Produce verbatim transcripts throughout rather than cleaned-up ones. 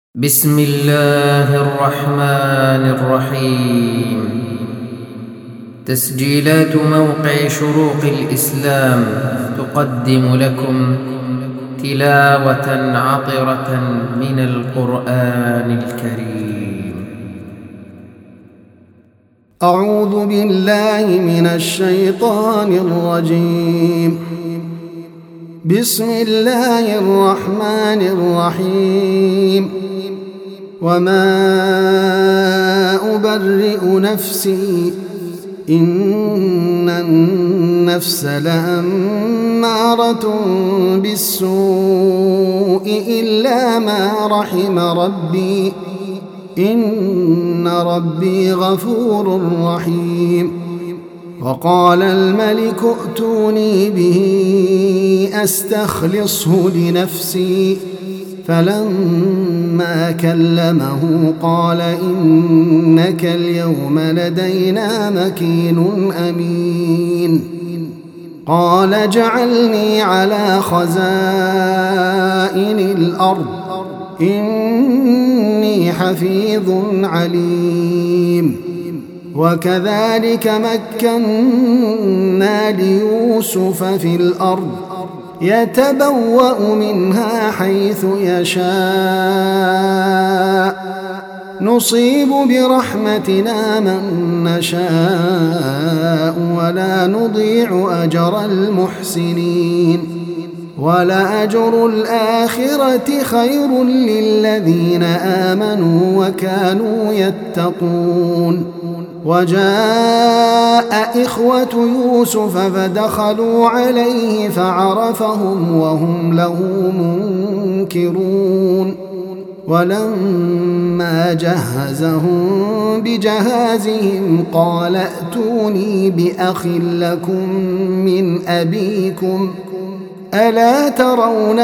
بسم الله الرحمن الرحيم. تسجيلات موقع شروق الإسلام تقدم لكم تلاوة عطرة من القرآن الكريم. أعوذ بالله من الشيطان الرجيم. بسم الله الرحمن الرحيم. وما أبرئ نفسي إن النفس لأمارة بالسوء إلا ما رحم ربي إن ربي غفور رحيم. وقال الملك ائتوني به أستخلصه لنفسي فلما كلمه قال إنك اليوم لدينا مكين أمين. قال اجعلني على خزائن الأرض إني حفيظ عليم. وكذلك مكنا ليوسف في الأرض يتبوأ منها حيث يشاء نصيب برحمتنا من نشاء ولا نضيع أجر المحسنين. ولأجر الآخرة خير للذين آمنوا وكانوا يتقون. وجاء إخوة يوسف فدخلوا عليه فعرفهم وهم له منكرون. ولما جهزهم بجهازهم قال ائتوني بأخ لكم من أبيكم ألا ترون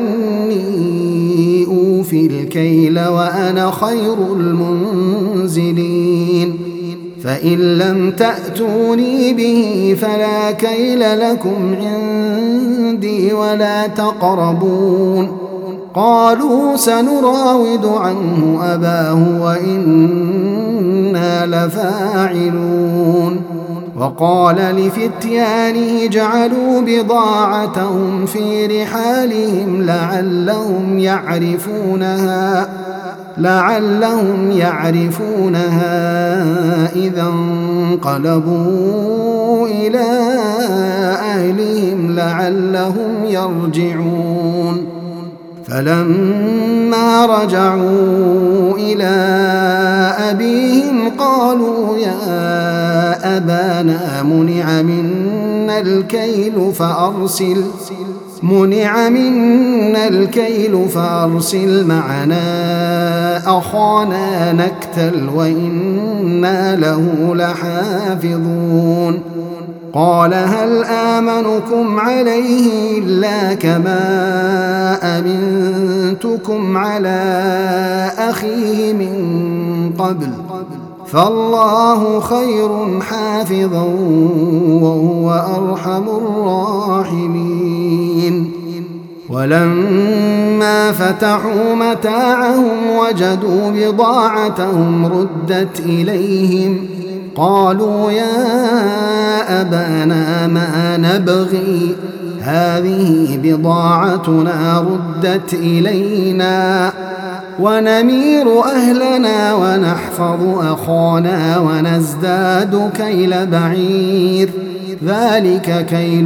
أني أوفي الكيل وأنا خير المنزلين. فإن لم تأتوني به فلا كيل لكم عندي ولا تقربون. قالوا سنراود عنه أباه وإنا لفاعلون. وقال لفتيانه اجعلوا بضاعتهم في رحالهم لعلهم يعرفونها لعلهم يعرفونها إذا انقلبوا إلى أهلهم لعلهم يرجعون. فلما رجعوا إلى أبيهم قالوا يا أبانا منع منا الكيل فأرسل منع منا الكيل فأرسل معنا أخانا نكتل وإنا له لحافظون. قال هل آمنكم عليه إلا كما أمنتكم على أخيه من قبل فالله خير حافظا وهو أرحم الراحمين. ولما فتحوا متاعهم وجدوا بضاعتهم ردت إليهم قالوا يا أبانا ما نبغي هذه بضاعتنا ردت إلينا ونمير أهلنا ونحفظ أخانا ونزداد كيل بعير ذلك كيل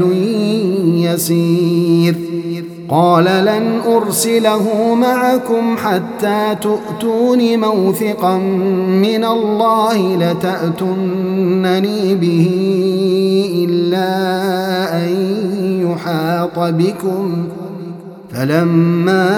يسير. قال لن أرسله معكم حتى تؤتون موثقا من الله لتأتونني به إلا أن يحاط بكم. فلما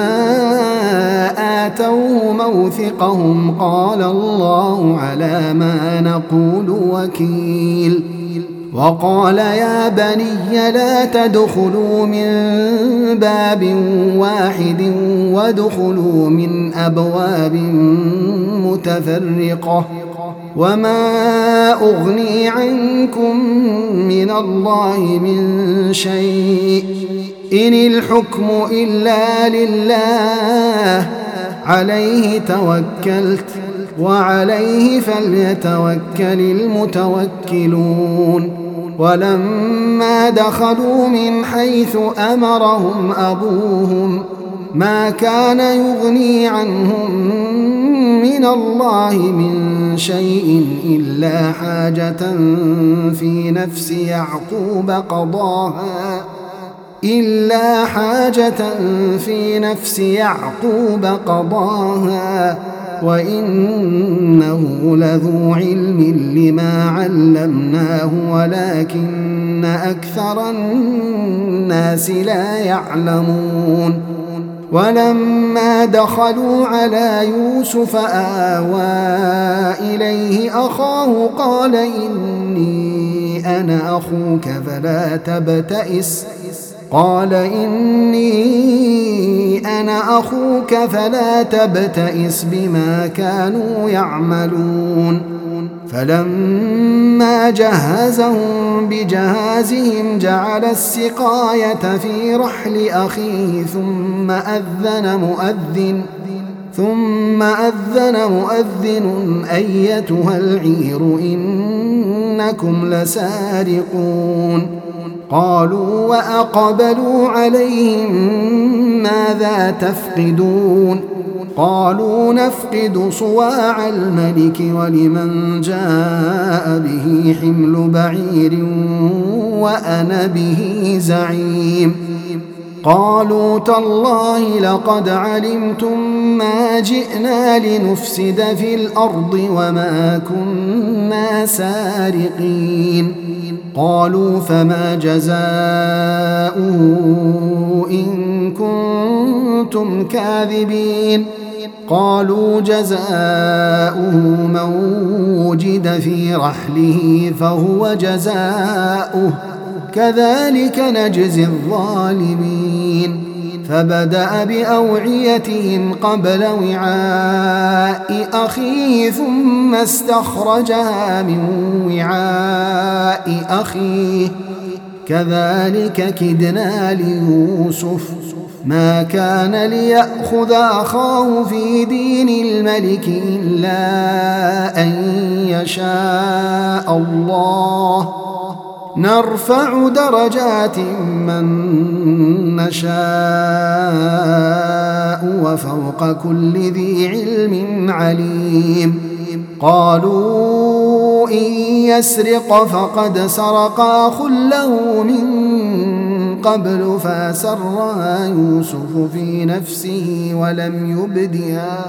آتوه موثقهم قال الله على ما نقول وكيل. وقال يا بني لا تدخلوا من باب واحد وادخلوا من أبواب متفرقة وما أغني عنكم من الله من شيء إن الحكم إلا لله عليه توكلت وعليه فليتوكل المتوكلون. ولما دخلوا من حيث أمرهم أبوهم ما كان يغني عنهم من الله من شيء إلا حاجة في نفس يعقوب قضاها إلا حاجة في نفس يعقوب قضاها وإنه لذو علم لما علمناه ولكن أكثر الناس لا يعلمون. ولما دخلوا على يوسف آوى إليه أخاه قال إني أنا أخوك فلا تبتئس قال إني أنا أخوك فلا تبتئس بما كانوا يعملون. فلما جهزهم بجهازهم جعل السقاية في رحل أخيه ثم أذن مؤذن ثم أذن مؤذن أيتها العير إنكم لسارقون. قالوا وأقبلوا عليهم ماذا تفقدون قالوا نفقد صواع الملك ولمن جاء به حمل بعير وأنا به زعيم. قالوا تالله لقد علمتم ما جئنا لنفسد في الأرض وما كنا سارقين. قالوا فما جزاؤه إن كنتم كاذبين. قالوا جزاؤه من وجد في رحله فهو جزاؤه كذلك نجزي الظالمين. فبدأ بأوعيتهم قبل وعاء أخيه ثم استخرجها من وعاء أخيه كذلك كدنا ليوسف ما كان ليأخذ أخاه في دين الملك إلا أن يشاء الله نرفع درجات من نشاء وفوق كل ذي علم عليم. قالوا إن يسرق فقد سرق أخ له من قبل فأسرها يوسف في نفسه ولم يبدها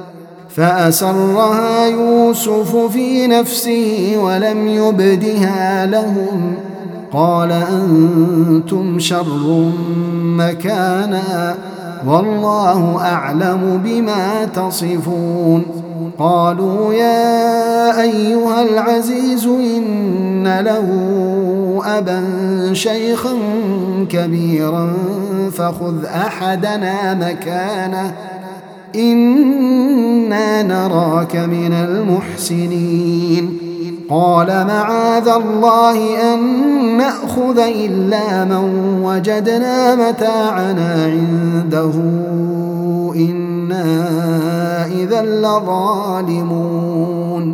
فأسرها يوسف في نفسه ولم يبدها لهم. قال أنتم شر مكانا والله أعلم بما تصفون. قالوا يا أيها العزيز إن له أبا شيخا كبيرا فخذ أحدنا مكانه إنا نراك من المحسنين. قال معاذ الله أن نأخذ إلا من وجدنا متاعنا عنده إنا إذا لظالمون.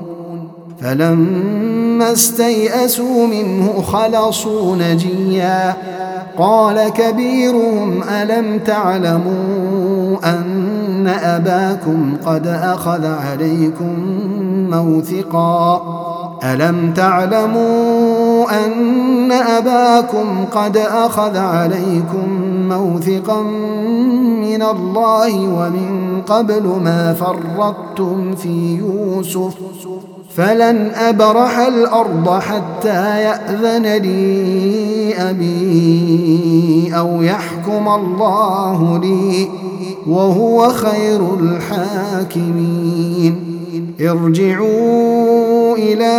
فلما استيئسوا منه خلصوا نجيا. قال كبيرهم ألم تعلموا أن أباكم قد أخذ عليكم موثقا ألم تعلموا أن أباكم قد أخذ عليكم موثقا من الله ومن قبل ما فرطتم في يوسف فلن أبرح الأرض حتى يأذن لي أبي أو يحكم الله لي وهو خير الحاكمين. ارجعوا إلى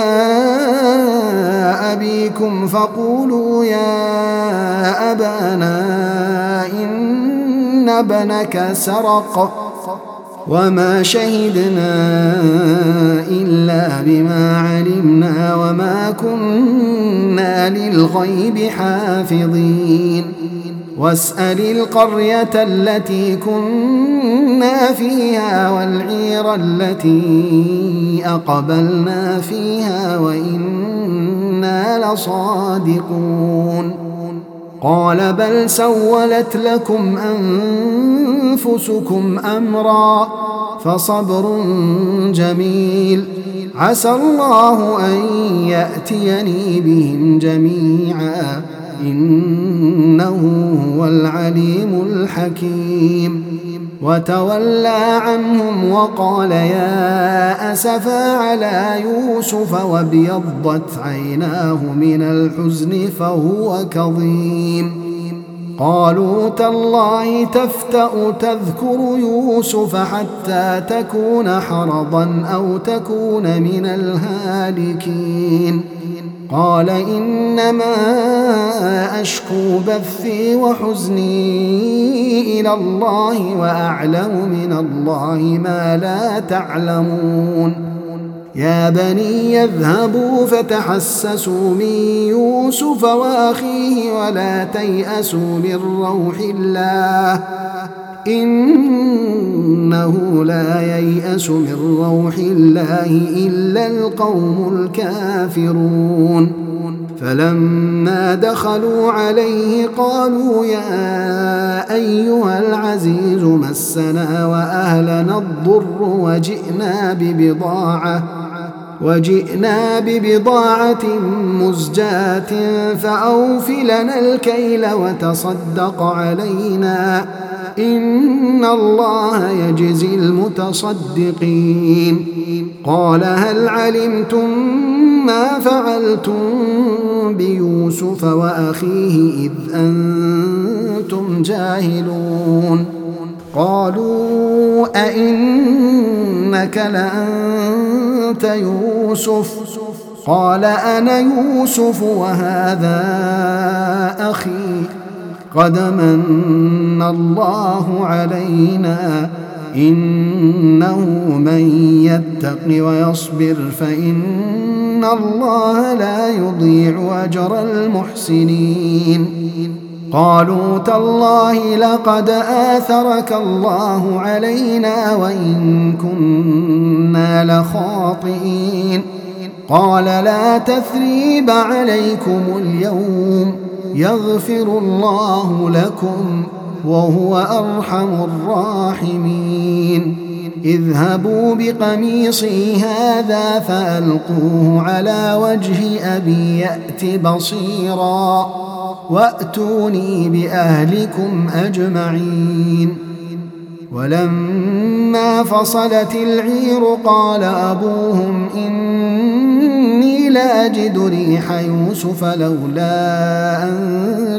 أبيكم فقولوا يا أبانا إن ابنك سرق وما شهدنا إلا بما علمنا وما كنا للغيب حافظين. واسأل القرية التي كنا فيها والعير التي أقبلنا فيها وإنا لصادقون قال بل سولت لكم أنفسكم أمرا فصبر جميل عسى الله أن يأتيني بهم جميعا إنه هو العليم الحكيم وتولى عنهم وقال يا أسفا على يوسف وابيضت عيناه من الحزن فهو كظيم قالوا تالله تفتأ تذكر يوسف حتى تكون حرضا أو تكون من الهالكين قال إنما أشكو بثي وحزني إلى الله وأعلم من الله ما لا تعلمون يا بني يذهبوا فتحسسوا من يوسف وأخيه ولا تيأسوا من روح الله إنه لا ييأس من روح الله إلا القوم الكافرون فلما دخلوا عليه قالوا يا أيها العزيز مسنا وأهلنا الضر وجئنا ببضاعة وجئنا ببضاعة مزجاة فأوف لنا الكيل وتصدق علينا إن الله يجزي المتصدقين قال هل علمتم ما فعلتم بيوسف وأخيه إذ أنتم جاهلون قالوا أئنك لأنت يوسف قال أنا يوسف وهذا أخي قد من الله علينا إنه من يتق ويصبر فإن الله لا يضيع أجر المحسنين قالوا تالله لقد آثرك الله علينا وإن كنا لخاطئين قال لا تثريب عليكم اليوم يغفر الله لكم وهو أرحم الراحمين اذهبوا بقميصي هذا فألقوه على وجه أبي يأت بصيرا وأتوني بأهلكم أجمعين ولما فصلت العير قال أبوهم إني لأجد ريح يوسف لولا أن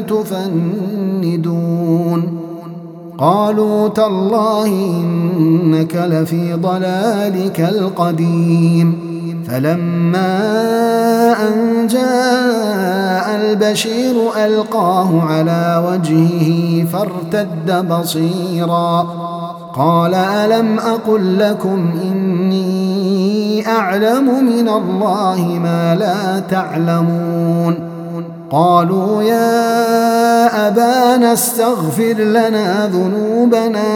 تفندون قالوا تالله إنك لفي ضلالك القديم فلما أن جاء البشير ألقاه على وجهه فارتد بصيرا قال ألم أقل لكم إني أعلم من الله ما لا تعلمون قالوا يا أبانا استغفر لنا ذنوبنا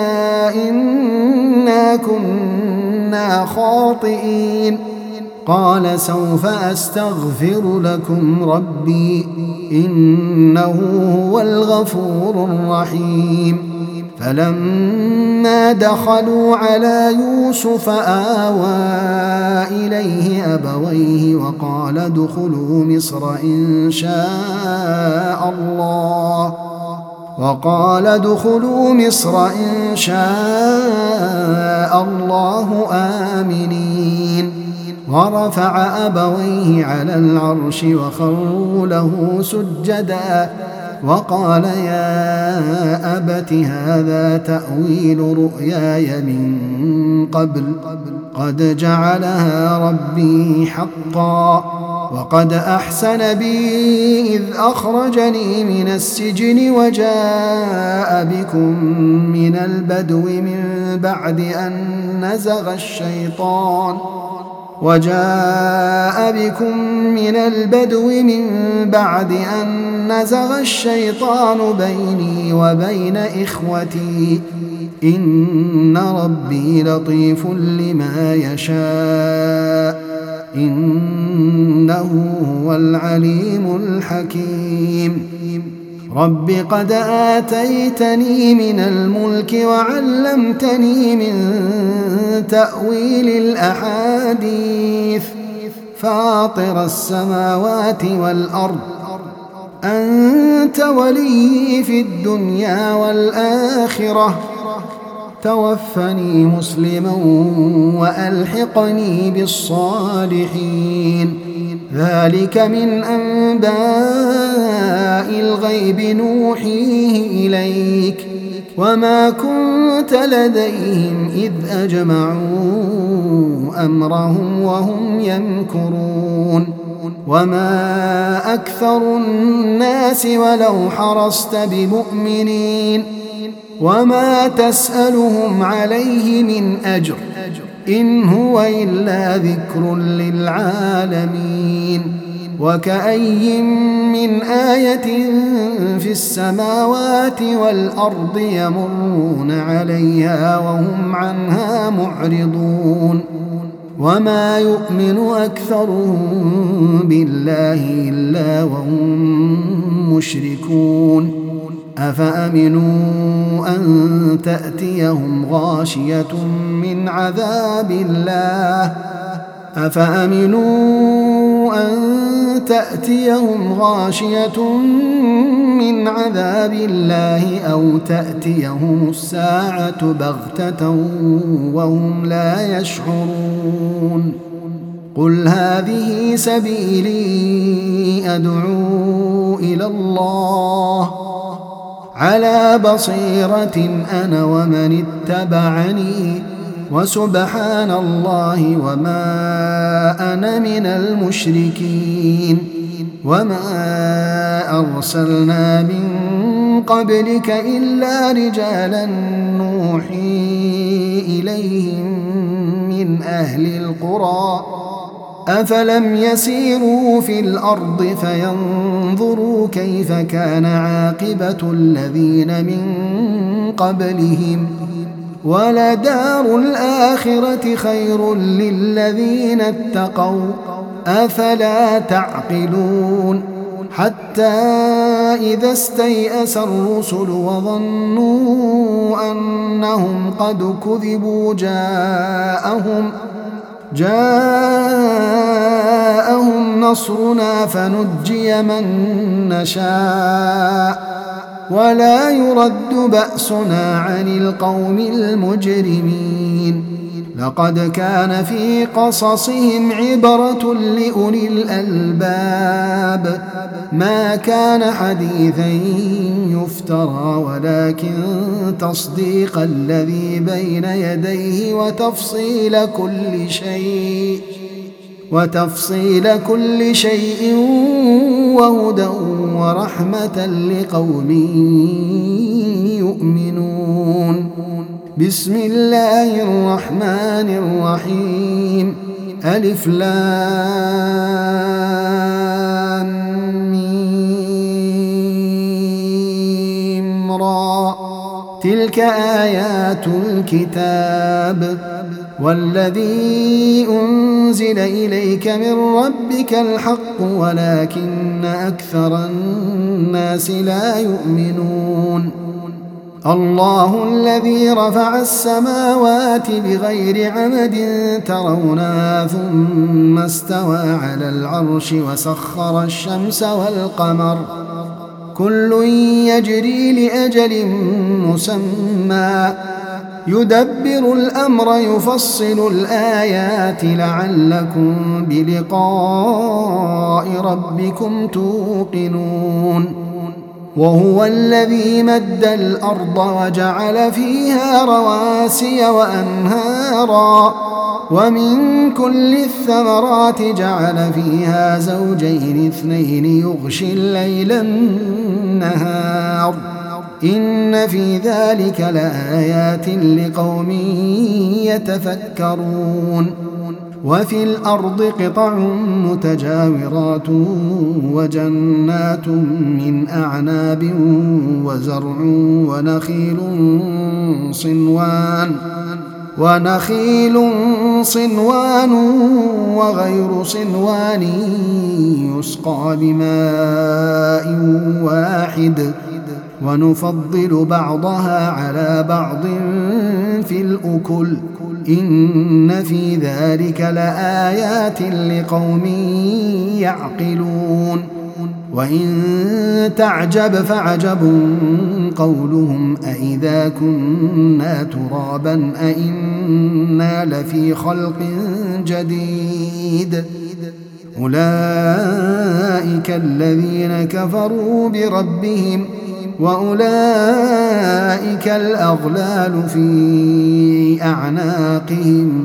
إنا كنا خاطئين قال سوف أستغفر لكم ربي إنه هو الغفور الرحيم فلما دخلوا على يوسف آوى إليه أبويه وقال ادخلوا مصر إن شاء الله وقال ادخلوا مصر إن شاء الله آمنين ورفع أبويه على العرش وخروا له سجدا وقال يا أبت هذا تأويل رؤياي من قبل قد جعلها ربي حقا وقد أحسن بي إذ أخرجني من السجن وجاء بكم من البدو من بعد أن نزغ الشيطان وجاء بكم من البدو من بعد أن نزغ الشيطان بيني وبين إخوتي إن ربي لطيف لما يشاء إنه هو العليم الحكيم رب قد آتيتني من الملك وعلمتني من تأويل الأحاديث فاطر السماوات والأرض أنت ولي في الدنيا والآخرة توفني مسلما وألحقني بالصالحين ذلك من أنباء الغيب نوحيه إليك وما كنت لديهم إذ أجمعوا أمرهم وهم يمكرون وما أكثر الناس ولو حرصت بمؤمنين وما تسألهم عليه من أجر إن هو إلا ذكر للعالمين وكأي من آية في السماوات والأرض يمرون عليها وهم عنها معرضون وما يؤمن أكثرهم بالله إلا وهم مشركون أفأمنوا أن تأتيهم غاشية من عذاب الله أفأمنوا أن تأتيهم غاشية من عذاب الله أو تأتيهم الساعة بغتة وهم لا يشعرون قل هذه سبيلي أدعو إلى الله على بصيرة أنا ومن اتبعني وسبحان الله وما أنا من المشركين وما أرسلنا من قبلك إلا رجالا نوحي إليهم من أهل القرى أفلم يسيروا في الأرض فينظروا كيف كان عاقبة الذين من قبلهم ولدار الآخرة خير للذين اتقوا أفلا تعقلون حتى إذا استيأس الرسل وظنوا أنهم قد كذبوا جاءهم جاءهم نصرنا فنجي من نشاء ولا يرد بأسنا عن القوم المجرمين لقد كان في قصصهم عبرة لأولي الألباب ما كان حديثا يفترى ولكن تصديق الذي بين يديه وتفصيل كل شيء وتفصيل كل شيء وهدى ورحمة لقوم يؤمنون بسم الله الرحمن الرحيم ألف لام ميم را تلك آيات الكتاب والذي أنزل إليك من ربك الحق ولكن أكثر الناس لا يؤمنون الله الذي رفع السماوات بغير عمد ترونها ثم استوى على العرش وسخر الشمس والقمر كل يجري لأجل مسمى يدبر الأمر يفصل الآيات لعلكم بلقاء ربكم توقنون وهو الذي مد الأرض وجعل فيها رواسي وأنهارا ومن كل الثمرات جعل فيها زوجين اثنين يغشي الليل النهار إن في ذلك لآيات لقوم يتفكرون وفي الأرض قطع متجاورات وجنات من أعناب وزرع ونخيل صنوان ونخيل صنوان وغير صنوان يسقى بماء واحد ونفضل بعضها على بعض في الأكل إن في ذلك لآيات لقوم يعقلون وإن تعجب فعجب قولهم أإذا كنا ترابا أإنا لفي خلق جديد أولئك الذين كفروا بربهم وأولئك الأغلال في أعناقهم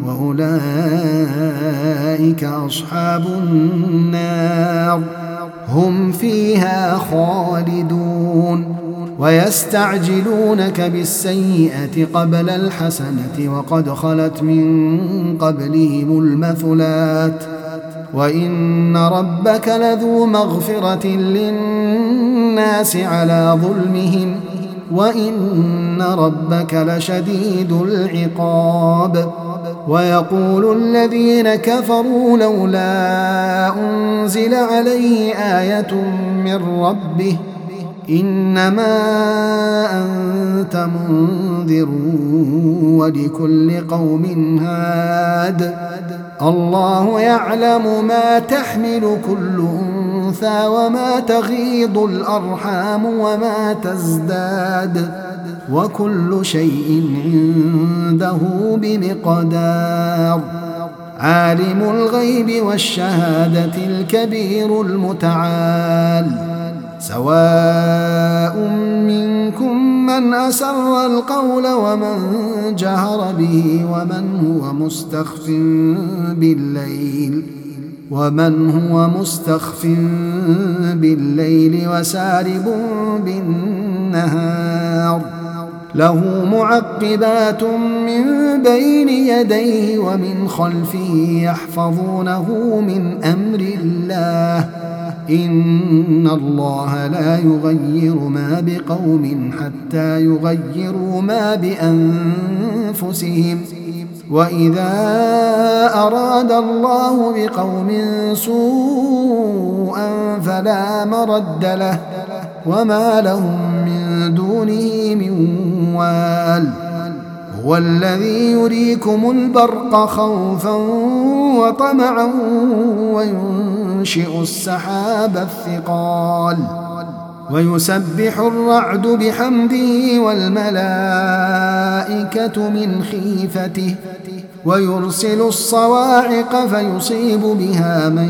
وأولئك أصحاب النار هم فيها خالدون ويستعجلونك بالسيئة قبل الحسنة وقد خلت من قبلهم المثلات وإن ربك لذو مغفرة للناس على ظلمهم وإن ربك لشديد العقاب ويقول الذين كفروا لولا أنزل عليه آية من ربه إنما أنت منذر ولكل قوم هاد الله يعلم ما تحمل كل أنثى وما تغيض الأرحام وما تزداد وكل شيء عنده بمقدار عالم الغيب والشهادة الكبير المتعال سواء منكم من أسر القول ومن جهر به ومن هو مستخف بالليل ومن هو مستخف بالليل وسارب بالنهار له معقبات من بين يديه ومن خلفه يحفظونه من أمر الله إن الله لا يغير ما بقوم حتى يغيروا ما بأنفسهم وإذا أراد الله بقوم سوءا فلا مرد له وما لهم من دونه من وال هو الذي يريكم البرق خوفا وطمعا وينشئ السحاب الثقال ويسبح الرعد بحمده والملائكة من خيفته ويرسل الصواعق فيصيب بها من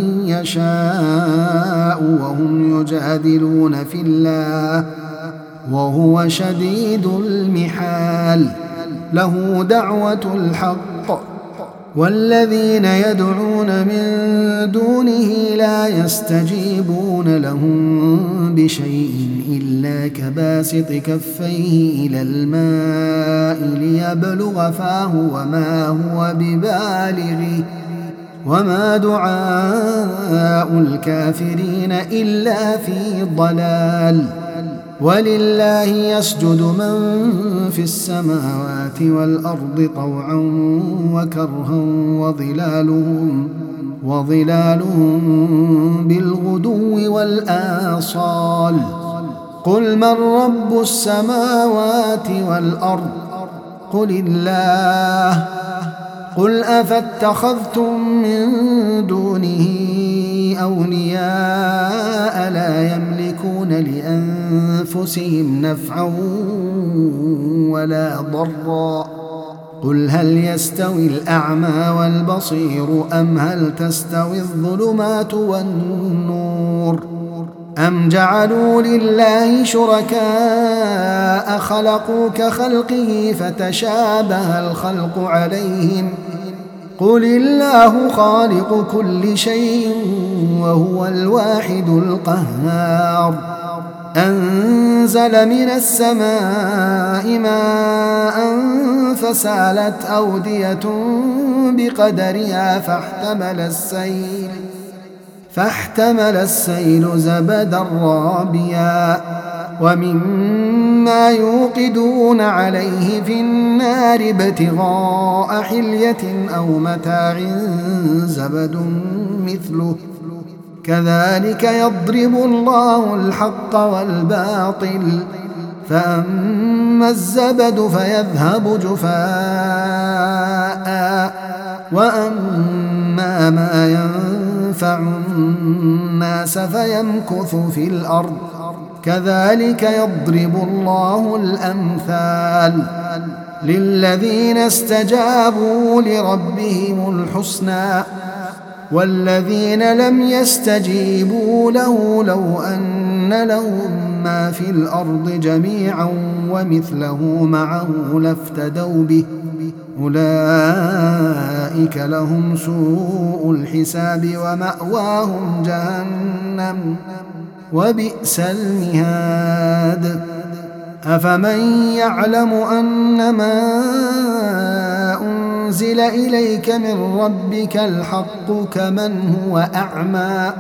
يشاء وهم يجادلون في الله وهو شديد المحال له دعوة الحق والذين يدعون من دونه لا يستجيبون لهم بشيء إلا كباسط كفيه إلى الماء ليبلغ فاه وما هو ببالغه وما دعاء الكافرين إلا في ضلال ولله يسجد من في السماوات والأرض طوعا وكرها وظلالهم وظلالهم بالغدو والآصال قل من رب السماوات والأرض قل الله قل أفاتخذتم من دونه أولياء لا يملكون لأنفسهم نفعا ولا ضرا قل هل يستوي الأعمى والبصير أم هل تستوي الظلمات والنور أم جعلوا لله شركاء خلقوا كخلقه فتشابه الخلق عليهم قل الله خالق كل شيء وهو الواحد القهار أنزل من السماء ماء فسالت أودية بقدرها فاحتمل السيل فاحتمل السيل زبدا رابيا ومما يوقدون عليه في النار ابتغاء حلية أو متاع زبد مثله كذلك يضرب الله الحق والباطل فأما الزبد فيذهب جفاء وأما ما ينفع الناس فيمكث في الأرض كذلك يضرب الله الأمثال للذين استجابوا لربهم الحسنى والذين لم يستجيبوا له لو أن لهم ما في الأرض جميعا ومثله معه لافتدوا به أولئك لهم سوء الحساب ومأواهم جهنم وبئس المهاد أفمن يعلم أنما أنزل إليك من ربك الحق كمن هو أعمى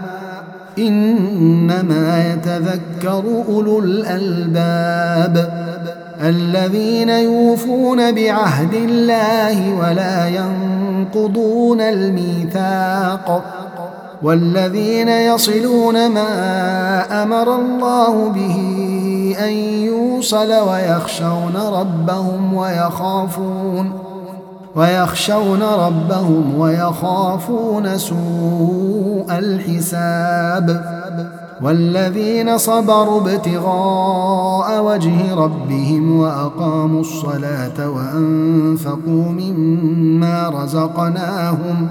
إنما يتذكر أولو الألباب الذين يوفون بعهد الله ولا ينقضون الميثاق والذين يصلون ما أمر الله به أن يوصل ويخشون ربهم ويخافون ويخشون ربهم ويخافون سوء الحساب والذين صبروا ابتغاء وجه ربهم وأقاموا الصلاة وأنفقوا مما رزقناهم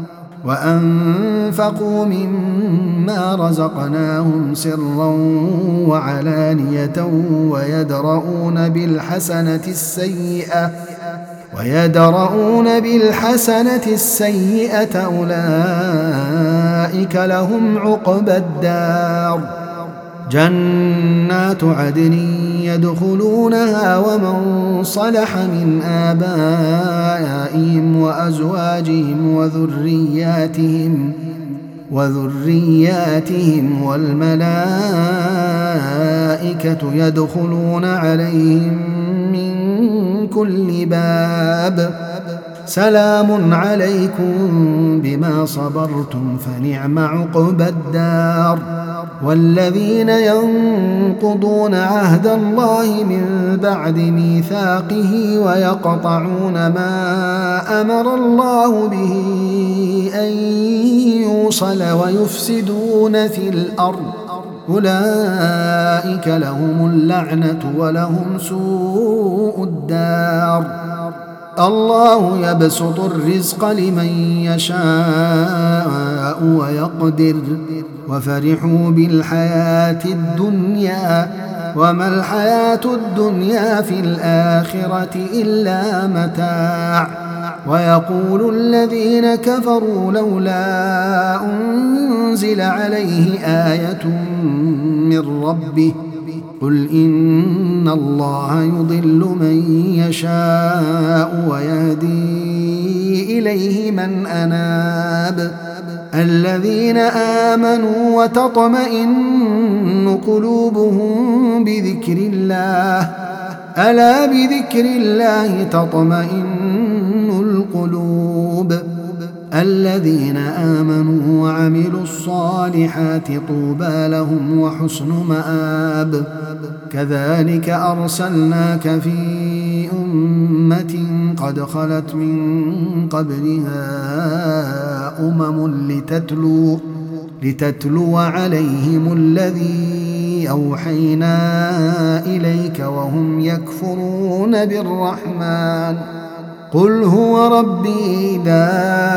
وأنفقوا مما رزقناهم سرا وعلانية ويدرؤون بالحسنة السيئة ويدرؤون بالحسنة السيئة أولئك لهم عقبى الدار جنات عدن يدخلونها ومن صلح من آبائهم وأزواجهم وذرياتهم وذرياتهم والملائكة يدخلون عليهم من كل باب سلام عليكم بما صبرتم فنعم عقبى الدار والذين ينقضون عهد الله من بعد ميثاقه ويقطعون ما أمر الله به أن يوصل ويفسدون في الأرض أولئك لهم اللعنة ولهم سوء الدار الله يبسط الرزق لمن يشاء ويقدر وفرحوا بالحياة الدنيا وما الحياة الدنيا في الآخرة إلا متاع ويقول الذين كفروا لولا أنزل عليه آية من ربه قل إن الله يضل من يشاء ويهدي إليه من أناب الذين آمنوا وتطمئن قلوبهم بذكر الله ألا بذكر الله تطمئن القلوب الذين آمنوا وعملوا الصالحات طوبى لهم وحسن مآب كذلك أرسلناك في أمة قد خلت من قبلها أمم لتتلو لتتلو عليهم الذي أوحينا إليك وهم يكفرون بالرحمن قل هو ربي لا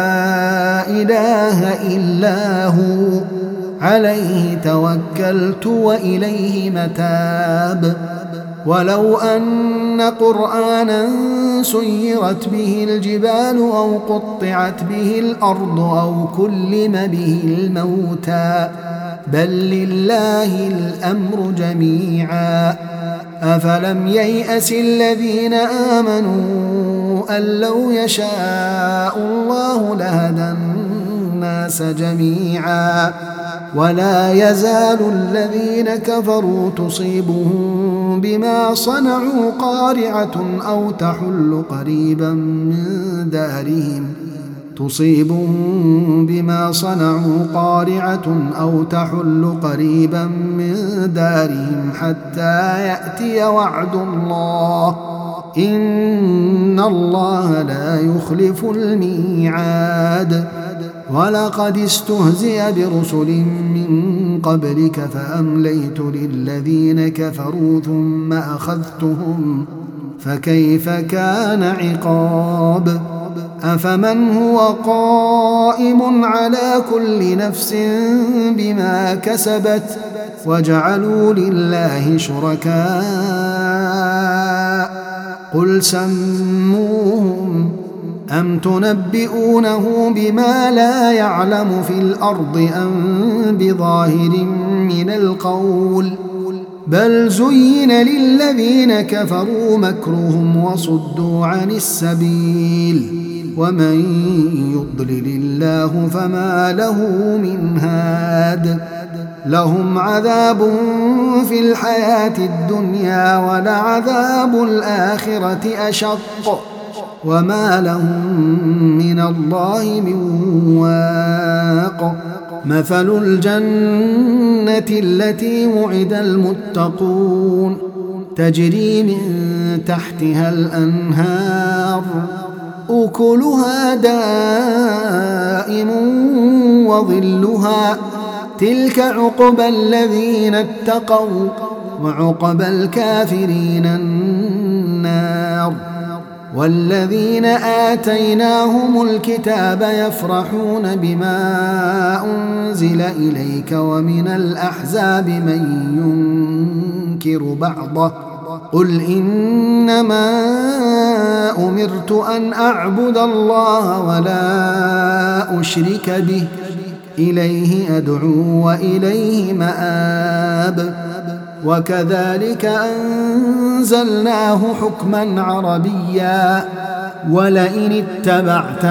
إله إلا هو عليه توكلت وإليه متاب ولو أن قرآنا سيرت به الجبال أو قطعت به الأرض أو كلم به الموتى بل لله الأمر جميعا. أفلم ييأس الذين آمنوا أن لو يشاء الله لهدى الناس جميعا. ولا يزال الذين كفروا تصيبهم بما صنعوا قارعة أو تحل قريبا من دارهم تصيبهم بما صنعوا قارعة أو تحل قريبا من دارهم حتى يأتي وعد الله إن الله لا يخلف الميعاد. ولقد استهزئ برسل من قبلك فأمليت للذين كفروا ثم أخذتهم فكيف كان عقاب. أفمن هو قائم على كل نفس بما كسبت وجعلوا لله شركاء قل سموهم أم تنبئونه بما لا يعلم في الأرض أم بظاهر من القول بل زين للذين كفروا مكرهم وصدوا عن السبيل ومن يضلل الله فما له من هاد. لهم عذاب في الحياة الدنيا ولعذاب الآخرة أشق وما لهم من الله من واق. مثل الجنة التي وعد المتقون تجري من تحتها الأنهار أكلها دائم وظلها تلك عقبى الذين اتقوا وعقبى الكافرين النار. والذين آتيناهم الكتاب يفرحون بما أنزل إليك ومن الأحزاب من ينكر بعضه قل إنما أمرت أن أعبد الله ولا أشرك به إليه أدعو وإليه مآب. وكذلك أنزلناه حكما عربيا ولئن اتبعت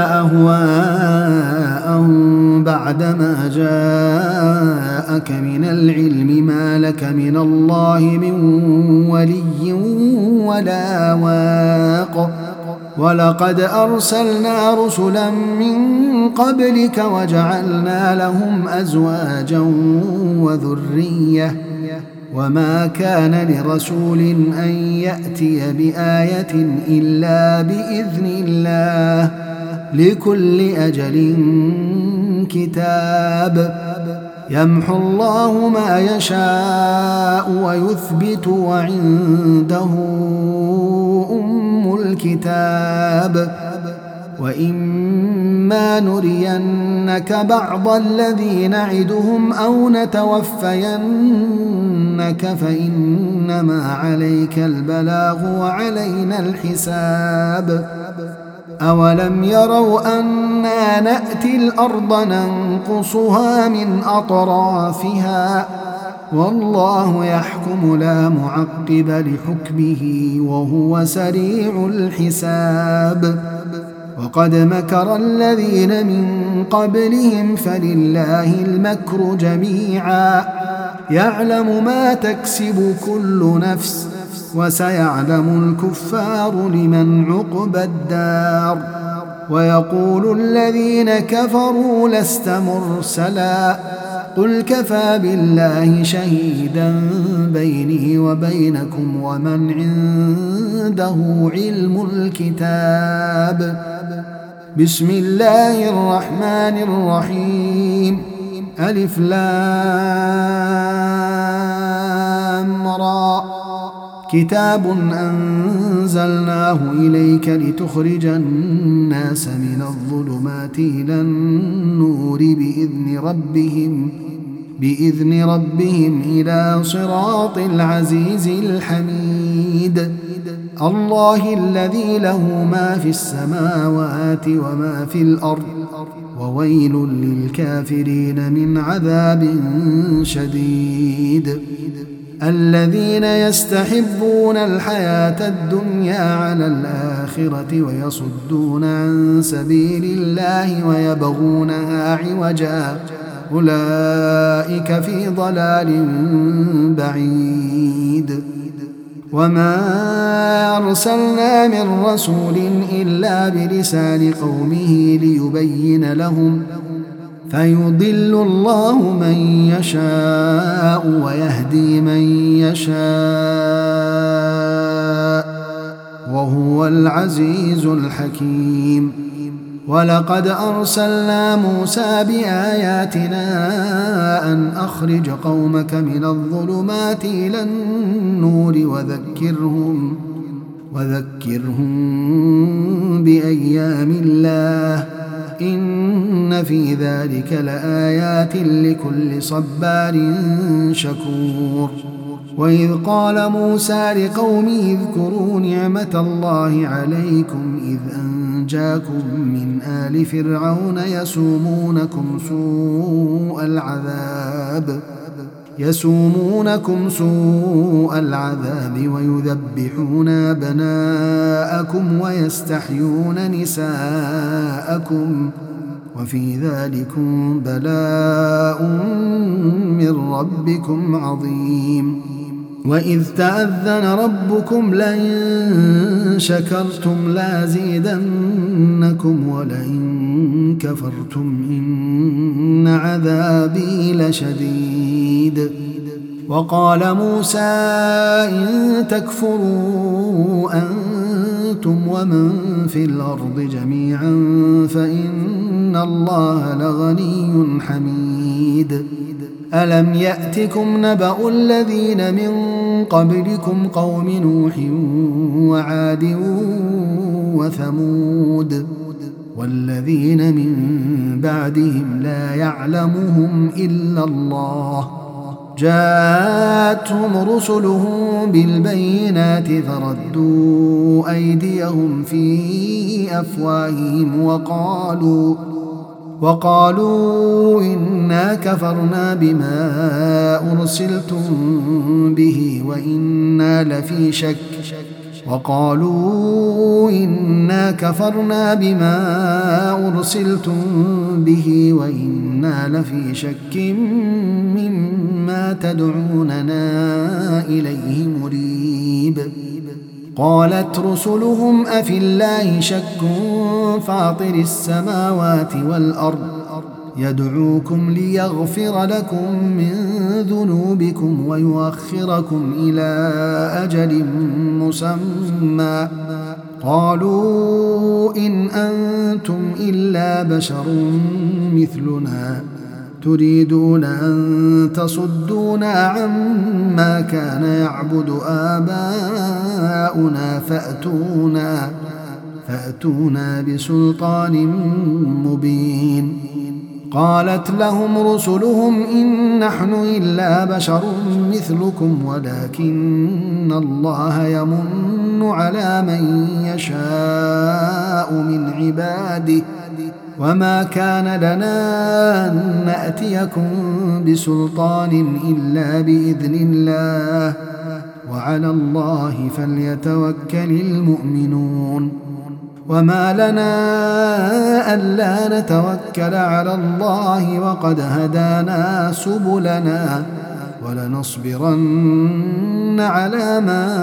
أهواءهم بعدما جاءك من العلم ما لك من الله من ولي ولا واق. ولقد أرسلنا رسلا من قبلك وجعلنا لهم أزواجا وذرية وما كان لرسول أن يأتي بآية إلا بإذن الله لكل أجل كتاب. يمحو الله ما يشاء ويثبت وعنده أم الكتاب. وإما نرينك بعض الذي نعدهم أو نتوفينك فإنما عليك البلاغ وعلينا الحساب. أولم يروا أنا نأتي الأرض ننقصها من أطرافها والله يحكم لا معقب لحكمه وهو سريع الحساب. وقد مكر الذين من قبلهم فلله المكر جميعا يعلم ما تكسب كل نفس وسيعلم الكفار لمن عقبى الدار. ويقول الذين كفروا لست مرسلا قل كفى بالله شهيدا بيني وبينكم ومن عنده علم الكتاب. بسم الله الرحمن الرحيم ألف لام را كتاب أنزلناه إليك لتخرج الناس من الظلمات إلى النور بإذن ربهم بإذن ربهم إلى صراط العزيز الحميد. الله الذي له ما في السماوات وما في الأرض وويل للكافرين من عذاب شديد. الذين يستحبون الحياة الدنيا على الآخرة ويصدون عن سبيل الله ويبغونها عوجا أولئك في ضلال بعيد. وما أرسلنا من رسول إلا بلسان قومه ليبين لهم فيضل الله من يشاء ويهدي من يشاء وهو العزيز الحكيم. ولقد أرسلنا موسى بآياتنا أن أخرج قومك من الظلمات إلى النور وذكرهم وذكرهم بأيام الله إن في ذلك لآيات لكل صبار شكور. وإذ قال موسى لقومه اذكروا نعمة الله عليكم إذ أنجاكم من آل فرعون يسومونكم سوء العذاب يسومونكم سوء العذاب ويذبحون أبناءكم ويستحيون نساءكم وفي ذلكم بلاء من ربكم عظيم. وإذ تأذن ربكم لئن شكرتم لازيدنكم ولئن كفرتم إن عذابي لشديد. وقال موسى إن تكفروا أنتم ومن في الأرض جميعا فإن الله لغني حميد. ألم يأتكم نبأ الذين من قبلكم قوم نوح وعاد وثمود والذين من بعدهم لا يعلمهم إلا الله جاءتهم رسلهم بالبينات فردوا أيديهم في أفواههم وقالوا وقالوا إنا كفرنا بما أرسلتم به وإنا لفي شك وقالوا إنا كفرنا بما أرسلتم به وإنا لفي شك مما تدعوننا إليه مريب. قالت رسلهم أفي الله شك فاطر السماوات والأرض يدعوكم ليغفر لكم من ذنوبكم ويؤخركم إلى أجل مسمى قالوا إن أنتم إلا بشر مثلنا تريدون أن تصدونا عما كان يعبد آباؤنا فأتونا فأتونا بسلطان مبين. قالت لهم رسلهم إن نحن إلا بشر مثلكم ولكن الله يمن على من يشاء من عباده وما كان لنا أن نأتيكم بسلطان إلا بإذن الله وعلى الله فليتوكل المؤمنون. وما لنا ألا نتوكل على الله وقد هدانا سبلنا ولنصبرن على ما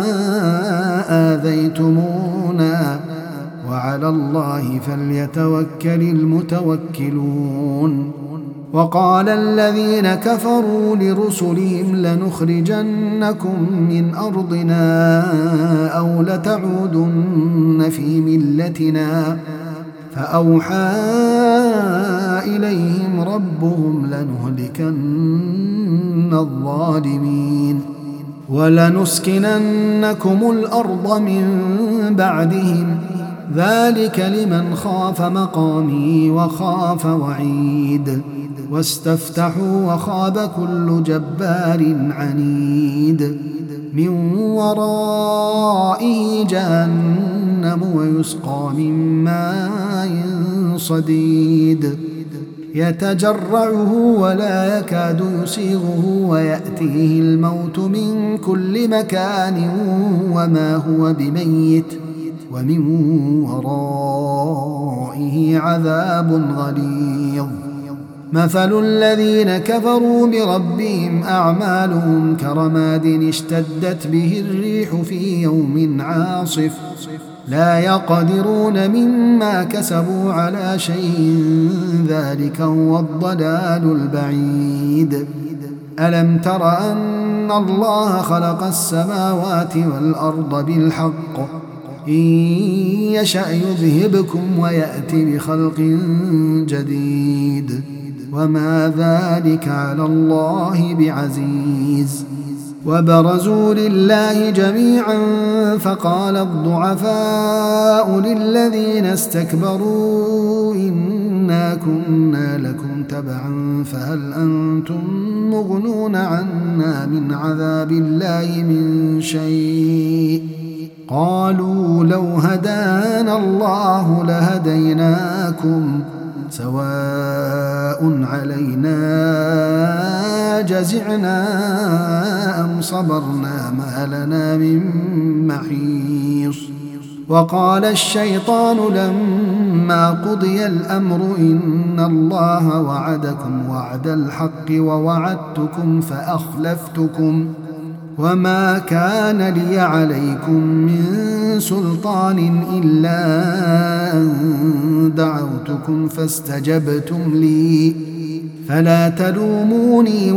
آذيتمونا وعلى الله فليتوكل المتوكلون. وقال الذين كفروا لرسلهم لنخرجنكم من أرضنا أو لتعودن في ملتنا فأوحى إليهم ربهم لنهلكن الظالمين ولنسكننكم الأرض من بعدهم ذلك لمن خاف مقامي وخاف وعيد. واستفتحوا وخاب كل جبار عنيد من ورائه جهنم ويسقى من ماء صديد يتجرعه ولا يكاد يسيغه ويأتيه الموت من كل مكان وما هو بميت ومن ورائه عذاب غليظ. مثل الذين كفروا بربهم أعمالهم كرماد اشتدت به الريح في يوم عاصف لا يقدرون مما كسبوا على شيء ذلك هو الضلال البعيد. ألم تر أن الله خلق السماوات والأرض بالحق إن يشأ يذهبكم ويأتي بخلق جديد وما ذلك على الله بعزيز. وبرزوا لله جميعا فقال الضعفاء للذين استكبروا إنا كنا لكم تبعا فهل أنتم مغنون عنا من عذاب الله من شيء قالوا لو هدانا الله لهديناكم سواء علينا جزعنا أم صبرنا ما لنا من محيص. وقال الشيطان لما قضي الأمر إن الله وعدكم وعد الحق ووعدتكم فأخلفتكم وما كان لي عليكم من سلطان إلا أن دعوتكم فاستجبتم لي فلا تلوموني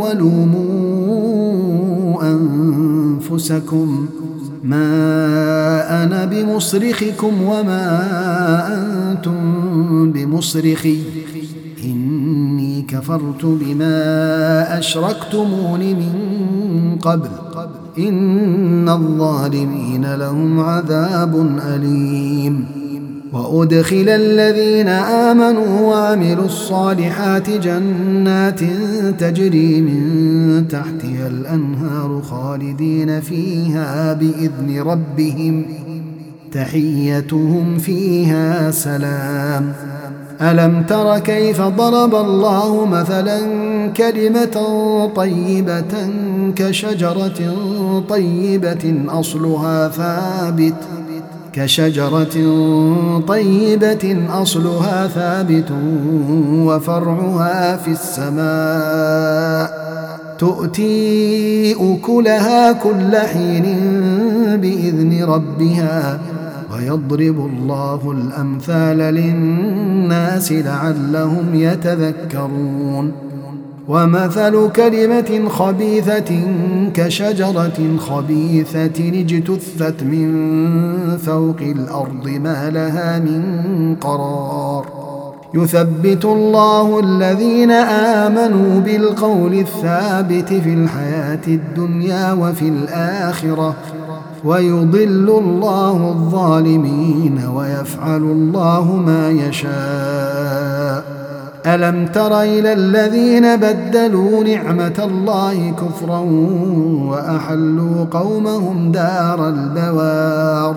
ولوموا أنفسكم ما أنا بمصرخكم وما أنتم بمصرخي إني كفرت بما أشركتمون من قبل إن الظالمين لهم عذاب أليم. وأدخل الذين آمنوا وعملوا الصالحات جنات تجري من تحتها الأنهار خالدين فيها بإذن ربهم تحيتهم فيها سلام. ألم تر كيف ضرب الله مثلا كلمة طيبة كشجرة طيبة أصلها ثابت كشجرة طيبة أصلها ثابت وفرعها في السماء تؤتي أكلها كل حين بإذن ربها ويضرب الله الأمثال للناس لعلهم يتذكرون. ومثل كلمة خبيثة كشجرة خبيثة اجتثت من فوق الأرض ما لها من قرار يثبت الله الذين آمنوا بالقول الثابت في الحياة الدنيا وفي الآخرة ويضل الله الظالمين ويفعل الله ما يشاء. ألم تر إلى الذين بدلوا نعمة الله كفرا وأحلوا قومهم دار البوار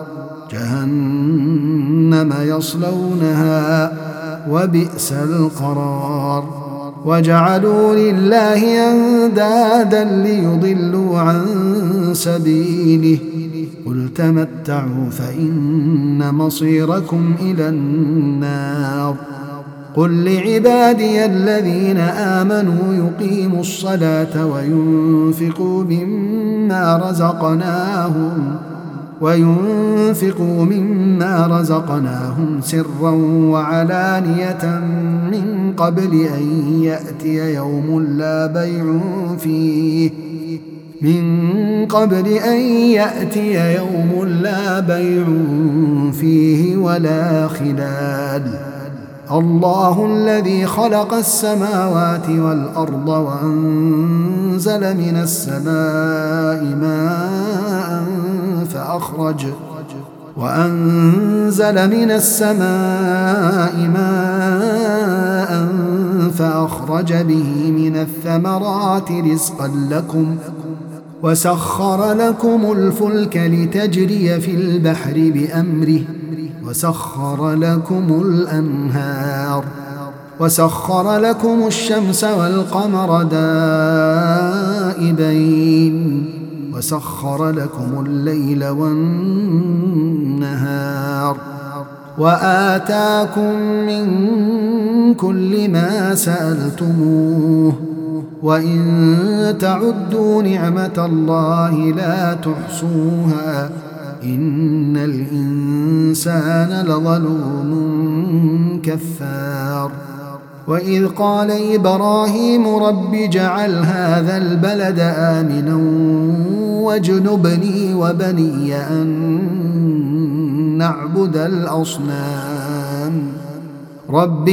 جهنم يصلونها وبئس القرار. وجعلوا لله أندادا ليضلوا عن سبيله قل تمتعوا فإن مصيركم إلى النار. قل لعبادي الذين آمنوا يقيموا الصلاة وينفقوا مما رزقناهم وينفقوا مما رزقناهم سرا وعلانية من قبل أن يأتي يوم لا بيع فيه من قبل أن يأتي يوم لا بيع فيه ولا خلال. الله الذي خلق السماوات والأرض وأنزل من السماء ماء فأخرج وأنزل من السماء ماء فأخرج به من الثمرات رزقا لكم وسخر لكم الفلك لتجري في البحر بأمره وسخر لكم الأنهار وسخر لكم الشمس والقمر دائبين وسخر لكم الليل والنهار وآتاكم من كل ما سألتموه وإن تعدوا نعمة الله لا تحصوها إن الإنسان لظلوم كفار وإذ قال إبراهيم رب اجعل هذا البلد آمنا واجنبني وبني أن نعبد الأصنام رب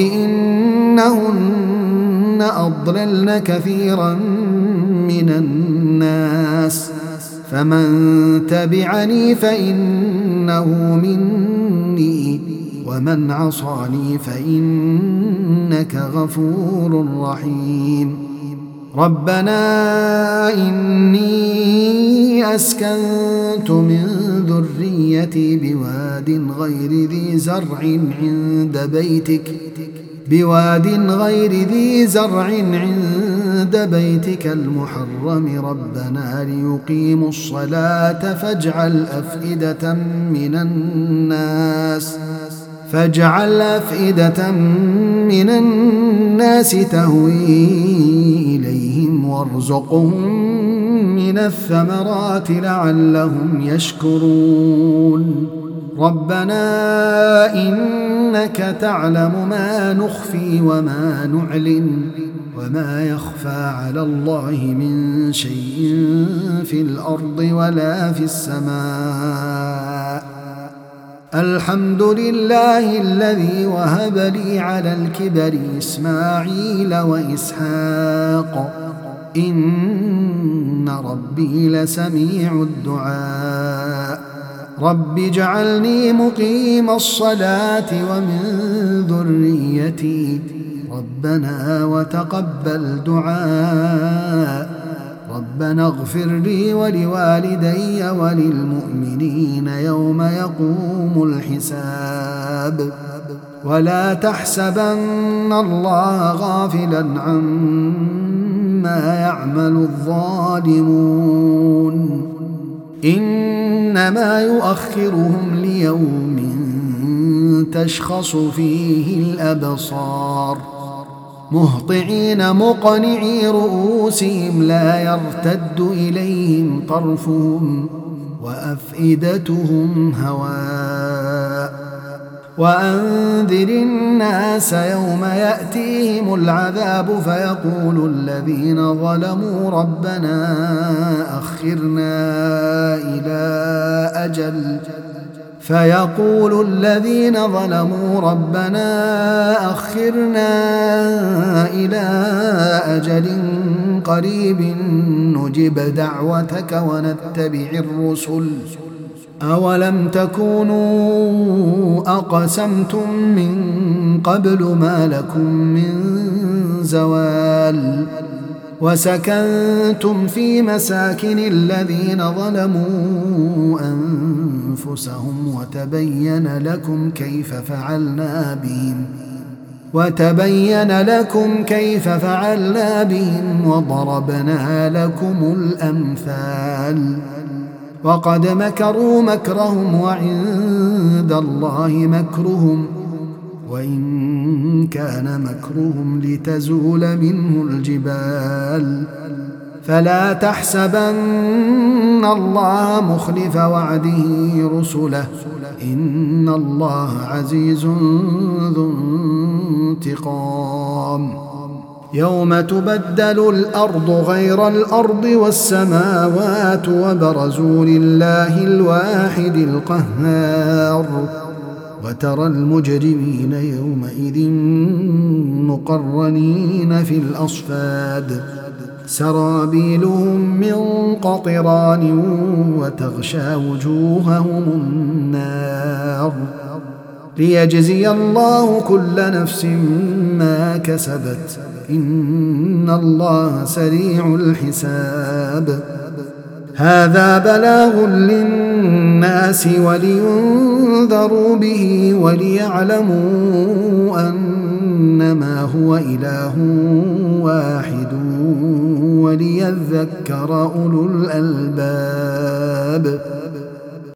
إنهن أضللن كثيرا من الناس فمن تبعني فإنه مني ومن عصاني فإنك غفور رحيم ربنا إني أسكنت من ذريتي بواد غير ذي زرع عند بيتك بواد غير ذي زرع عند بيتك المحرم ربنا ليقيموا الصلاة فاجعل أفئدة من الناس فاجعل أفئدة من الناس تهوي إليهم وارزقهم من الثمرات لعلهم يشكرون ربنا إنك تعلم ما نخفي وما نعلن وما يخفى على الله من شيء في الأرض ولا في السماء الحمد لله الذي وهب لي على الكبر إسماعيل وإسحاق إن ربي لسميع الدعاء رب اجعلني مقيم الصلاة ومن ذريتي ربنا وتقبل دعاء ربنا اغفر لي ولوالدي وللمؤمنين يوم يقوم الحساب ولا تحسبن الله غافلا عما يعمل الظالمون إنما يؤخرهم ليوم تشخص فيه الأبصار مهطعين مقنعي رؤوسهم لا يرتد إليهم طرفهم وأفئدتهم هواء وأنذر الناس يوم يأتيهم العذاب فيقول الذين ظلموا ربنا أخرنا إلى أجل فيقول الذين ظلموا ربنا أخرنا إلى أجل قريب نجب دعوتك ونتبع الرسل أولم تكونوا أقسمتم من قبل ما لكم من زوال وسكنتم في مساكن الذين ظلموا أنفسهم وتبين لكم كيف فعلنا بهم وتبين لكم كيف فعلنا بهم وضربنا لكم الأمثال وقد مكروا مكرهم وعند الله مكرهم وإن كان مكرهم لتزول منه الجبال فلا تحسبن الله مخلف وعده رسله إن الله عزيز ذو انتقام يوم تبدل الأرض غير الأرض والسماوات وبرزوا لله الواحد القهار وترى المجرمين يومئذ مقرنين في الأصفاد سرابيلهم من قطران وتغشى وجوههم النار ليجزي الله كل نفس ما كسبت إن الله سريع الحساب هذا بلاغ للناس ولينذروا به وليعلموا أنما هو إله واحد وليذكر أولو الألباب.